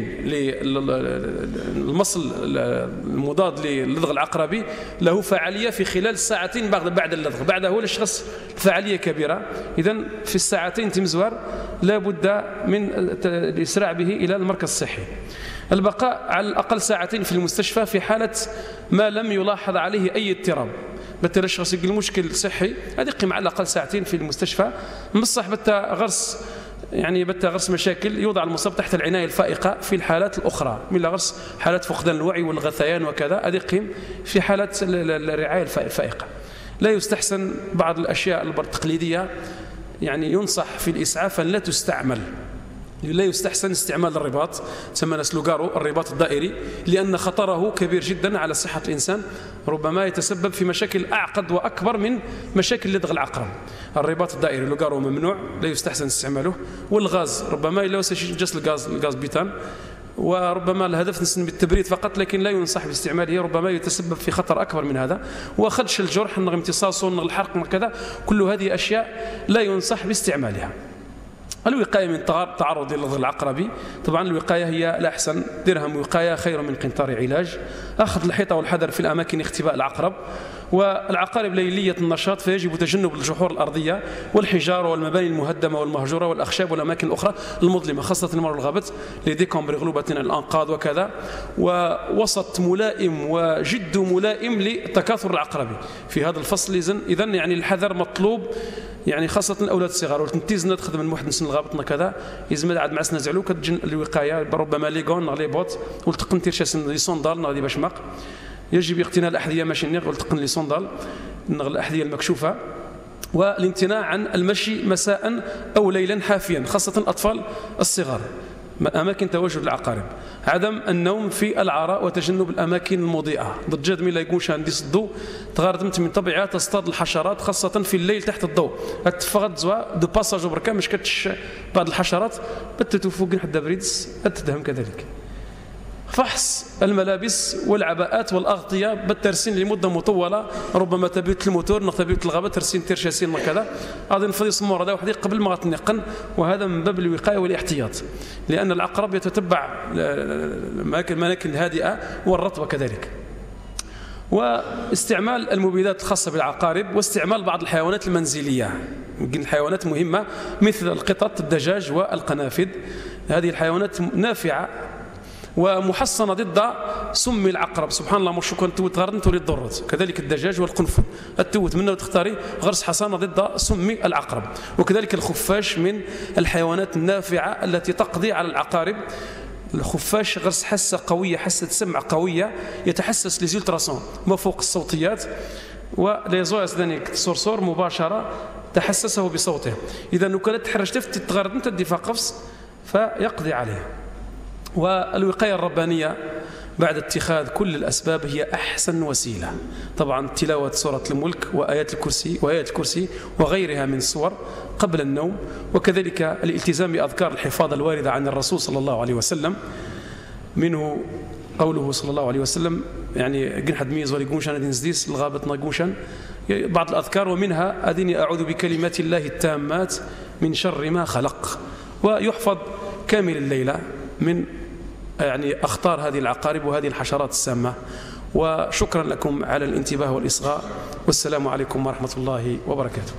المصل المضاد للدغ العقربي له فعالية في خلال 2 ساعات بعد اللدغ، بعده هو الشخص فعالية كبيرة. إذن في 2 ساعات تمزوار لا بد من الإسراع به إلى المركز الصحي. البقاء على الأقل 2 ساعات في المستشفى في حالة ما لم يلاحظ عليه أي اضطراب، بالتالي الشخص يقول مشكل صحي هذه قيمة على الأقل 2 ساعات في المستشفى، مصح بتا غرس مشاكل يوضع المصاب تحت العناية الفائقة في الحالات الأخرى، من غرس حالات فقدان الوعي والغثيان وكذا، هذه قيم في حالات الرعاية الفائقة. لا يستحسن بعض الأشياء التقليدية، يعني ينصح في الإسعاف أن لا تستعمل، لا يستحسن استعمال الرباط، تسمى سلوغارو الرباط الدائري، لأن خطره كبير جدا على صحة الإنسان، ربما يتسبب في مشاكل أعقد وأكبر من مشاكل لدغ العقرب. الرباط الدائري لوغارو ممنوع، لا يستحسن استعماله. والغاز ربما لا يجلس الغاز بيتان، وربما الهدف نسن بالتبريد فقط، لكن لا ينصح باستعماله، ربما يتسبب في خطر أكبر من هذا، وخدش الجرح امتصاصه الحرق وكذا، كل هذه أشياء لا ينصح باستعمالها. الوقاية من تعرض للدغ العقربي، طبعا الوقاية هي الأحسن، درهم وقاية خير من قنطار علاج. أخذ الحيطة والحذر في الأماكن اختباء العقرب، والعقارب ليلية النشاط فيجب تجنب الجحور الأرضية والحجارة والمباني المهدمة والمهجورة والأخشاب والأماكن الأخرى المظلمة، خاصة المرور الغابت لديكمبر غلوبة الأنقاض وكذا، ووسط ملائم وجد ملائم لتكاثر العقربي في هذا الفصل. إذن يعني الحذر مطلوب، يعني خاصة الأولاد الصغار، والتنتيزنا تخدم من واحد نسن الغابطنا كذا يزمد عاد مع سنزعلو كتجن الوقاية، ربما ليغون نغلي بوت والتقن تيرشاس لي صندال نغلي باش ماق، يجب اقتناء الأحذية ماشي نغ والتقن لي صندال نغل الأحذية المكشوفة، والامتناع عن المشي مساء أو ليلا حافيا، خاصة الأطفال الصغار أماكن تواجد العقارب. عدم النوم في العراء وتجنب الأماكن المضيئة، ضجاد من لا يكونش عندي الضوء تغاردمت من طبيعة تصطاد الحشرات خاصة في الليل تحت الضوء، اتفقد زوا دو باساج بركا مش كتش بعض الحشرات بتتوفوق حتى بريدس اتدهم كذلك. فحص الملابس والعباءات والأغطية بالترسين لمدة مطولة، ربما تبيت الموتور تبيت الغابة ترسين تيرشاسين وكذا، غادي نفضي صمور هذا وحدي قبل ما تنقن، وهذا من باب الوقاية والاحتياط، لأن العقرب يتتبع المناكن الهادئة والرطبة كذلك. واستعمال المبيدات الخاصة بالعقارب، واستعمال بعض الحيوانات المنزلية، الحيوانات مهمة مثل القطط الدجاج والقنافذ، هذه الحيوانات نافعة ومحصنة ضد سم العقرب. سبحان الله، مش كنت تغرد تولي ضرت. كذلك الدجاج والقنفذ التوت منه تختاري غرس حصانة ضد سم العقرب. وكذلك الخفاش من الحيوانات النافعة التي تقضي على العقارب. الخفاش غرس حاسة قوية، حاسة سمع قوية، يتحسس لزيلتراسون ما فوق الصوتيات، وليزوز ذلك صرصور مباشرة تحسسه بصوته. إذا نكلت تحرج تغرد أنت تدفع قفص فيقضي عليه. والوقاية الربانية بعد اتخاذ كل الأسباب هي أحسن وسيلة. طبعا تلاوة سورة الملك وآيات الكرسي وغيرها من السور قبل النوم، وكذلك الالتزام بأذكار الحفاظ الواردة عن الرسول صلى الله عليه وسلم، منه قوله صلى الله عليه وسلم يعني قن حد ميز وليقومشان هذه نزديس الغابة ناقومشان بعض الأذكار، ومنها أديني أعوذ بكلمات الله التامات من شر ما خلق. ويحفظ كامل الليلة من يعني أخطار هذه العقارب وهذه الحشرات السامة. وشكرا لكم على الانتباه والإصغاء، والسلام عليكم ورحمة الله وبركاته.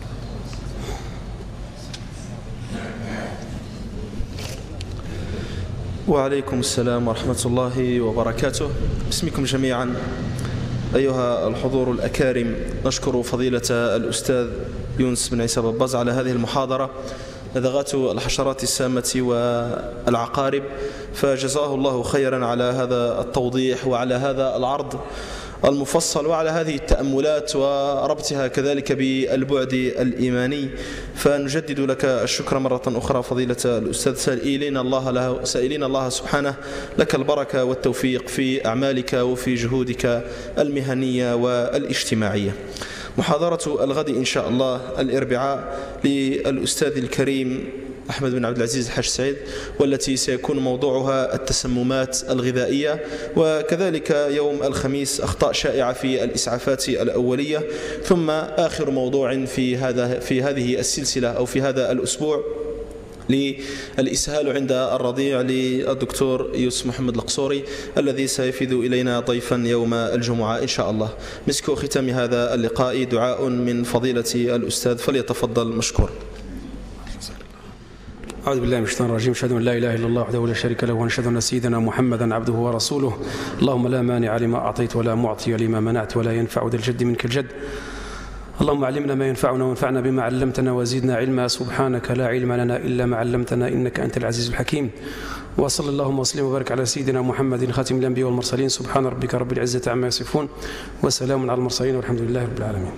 وعليكم السلام ورحمة الله وبركاته. باسمكم جميعا أيها الحضور الأكارم، نشكر فضيلة الأستاذ يونس بن عيسى بباز على هذه المحاضرة لدغات الحشرات السامة والعقارب، فجزاه الله خيرا على هذا التوضيح وعلى هذا العرض المفصل وعلى هذه التأملات وربطها كذلك بالبعد الإيماني. فنجدد لك الشكر مرة أخرى فضيلة الأستاذ، سائلين الله سبحانه لك البركة والتوفيق في أعمالك وفي جهودك المهنية والاجتماعية. محاضرة الغد إن شاء الله الأربعاء للأستاذ الكريم أحمد بن عبد العزيز الحاج سعيد، والتي سيكون موضوعها التسممات الغذائية، وكذلك يوم الخميس أخطاء شائعة في الإسعافات الأولية، ثم آخر موضوع في هذه السلسلة أو في هذا الأسبوع للإسهال عند الرضيع للدكتور يوسف محمد القصوري، الذي سيفيد إلينا ضيفا يوم الجمعة إن شاء الله. مسك ختام هذا اللقاء دعاء من فضيلة الأستاذ، فليتفضل مشكور. أعوذ بالله من الشيطان الرجيم. أشهد أن لا إله إلا الله وحده لا شريك له، ونشهد أن سيدنا محمدا عبده ورسوله. اللهم لا مانع لما أعطيت ولا معطي لما منعت ولا ينفع ذا الجد منك الجد. اللهم علمنا ما ينفعنا وانفعنا بما علمتنا وزدنا علما. سبحانك لا علم لنا إلا ما علمتنا إنك أنت العزيز الحكيم. وصلى اللهم وسلم وبارك على سيدنا محمد خاتم الأنبياء والمرسلين. سبحان ربك رب العزة عما يصفون وسلام على المرسلين والحمد لله رب العالمين.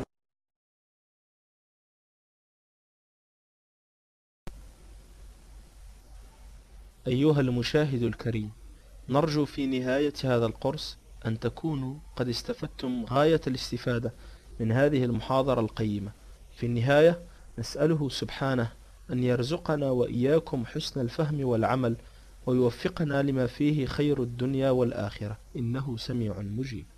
أيها المشاهد الكريم، نرجو في نهاية هذا القرص أن تكونوا قد استفدتم غاية الاستفادة من هذه المحاضرة القيمة. في النهاية نسأله سبحانه أن يرزقنا وإياكم حسن الفهم والعمل، ويوفقنا لما فيه خير الدنيا والآخرة، إنه سميع مجيب.